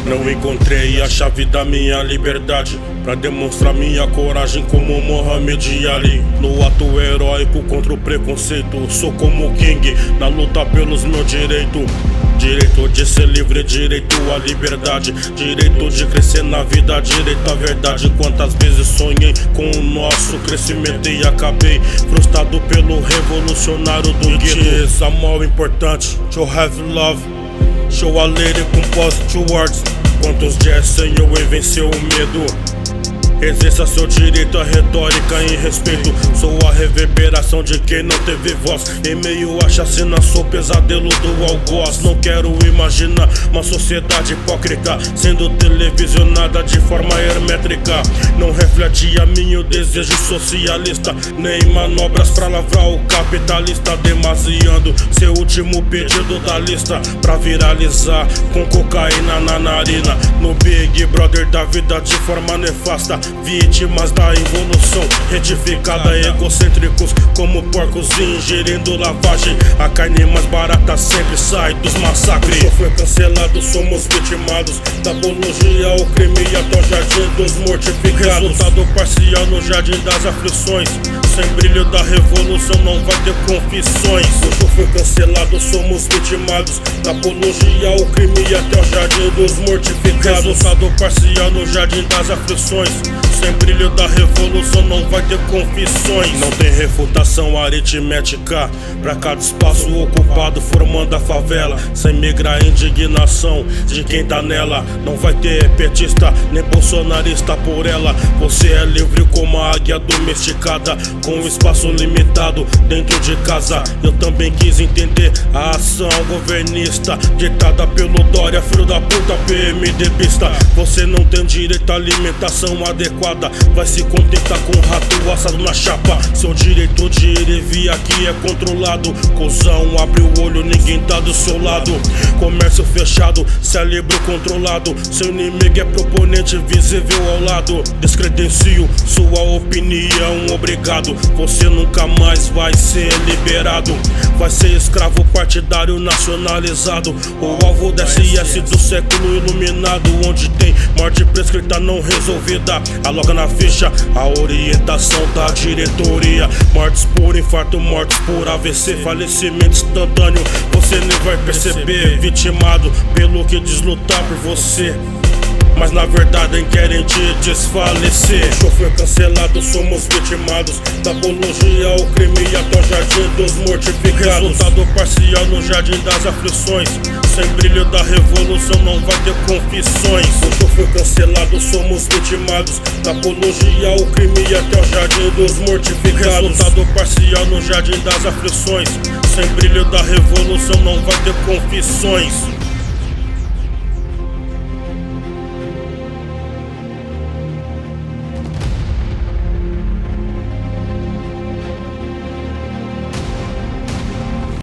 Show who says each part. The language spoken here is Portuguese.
Speaker 1: Não encontrei a chave da minha liberdade pra demonstrar minha coragem como Muhammad Ali. No ato heróico contra o preconceito, sou como King na luta pelos meus direitos. Direito de ser livre, direito à liberdade, direito de crescer na vida, direito à verdade. Quantas vezes sonhei com o nosso crescimento e acabei frustrado pelo revolucionário do gueto. It is more importante to have love. Show a lady composed to words. Quantos dias Senhor e venceu o medo? Exerça seu direito à retórica em respeito. Sou a reverberação de quem não teve voz. Em meio à chacina sou pesadelo do algoz. Não quero imaginar uma sociedade hipócrita sendo televisionada de forma hermétrica. Não reflete a mim o desejo socialista, nem manobras pra lavrar o capitalista. Demasiando seu último pedido da lista pra viralizar com cocaína na narina. No Big Brother da vida de forma nefasta, vítimas da evolução retificada, egocêntricos como porcos ingerindo lavagem. A carne mais barata sempre sai dos massacres. O show foi cancelado, somos vitimados da apologia ao crime e até o jardim dos mortificados. Resultado parcial no jardim das aflições. Sem brilho da revolução não vai ter confissões. O show foi cancelado, somos vitimados da apologia ao crime e até o jardim dos mortificados. Resultado parcial no jardim das aflições. Sem brilho da revolução não vai ter confissões. Não tem refutação aritmética pra cada espaço ocupado formando a favela. Sem migrar a indignação de quem tá nela. Não vai ter petista nem bolsonarista por ela. Você é livre como a águia domesticada, com um espaço limitado dentro de casa. Eu também quis entender a ação governista ditada pelo Dória, filho da puta PMDBista. Você não tem direito à alimentação adequada, vai se contentar com um rato assado na chapa. Seu direito de ir e vir aqui é controlado. Cusão, abre o olho, ninguém tá do seu lado. Comércio fechado, cérebro controlado. Seu inimigo é proponente visível ao lado. Descredencio sua opinião, obrigado. Você nunca mais vai ser liberado. Vai ser escravo partidário nacionalizado. O alvo da SS do século iluminado, onde tem morte prescrita não resolvida. Aloca na ficha a orientação da diretoria. Mortes por infarto, mortes por AVC, falecimento instantâneo, você nem vai perceber. Vitimado pelo que diz lutar por você, mas na verdade querem te desfalecer. O show foi cancelado, somos vitimados da apologia ao crime e até o jardim dos mortificados. Resultado parcial no jardim das aflições. Sem brilho da revolução não vai ter confissões. O show foi cancelado, somos vitimados da apologia ao crime e até o jardim dos mortificados. Resultado parcial no jardim das aflições. Sem brilho da revolução não vai ter confissões.